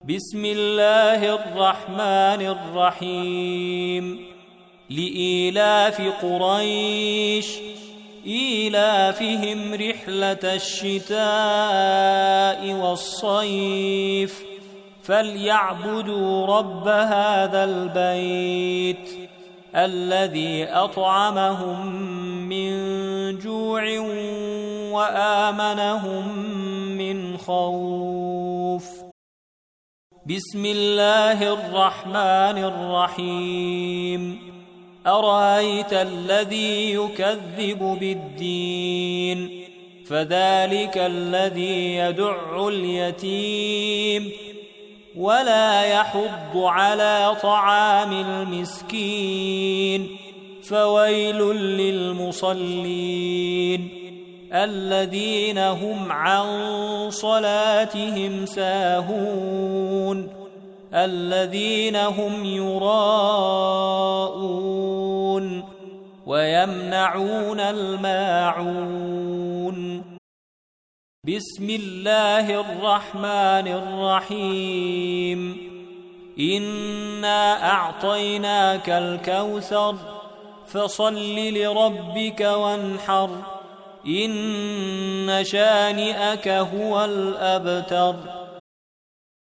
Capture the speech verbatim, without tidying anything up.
بسم الله الرحمن الرحيم لإيلاف قريش إيلافهم رحلة الشتاء والصيف فليعبدوا رب هذا البيت الذي أطعمهم من جوع وآمنهم من خوف. بسم الله الرحمن الرحيم أرأيت الذي يكذب بالدين فذلك الذي يدع اليتيم ولا يحض على طعام المسكين فويل للمصلين الذين هم عن صلاتهم ساهون الذين هم يراءون ويمنعون الماعون. بسم الله الرحمن الرحيم إنا أعطيناك الكوثر فصل لربك وانحر إن شانئك هو الأبتر.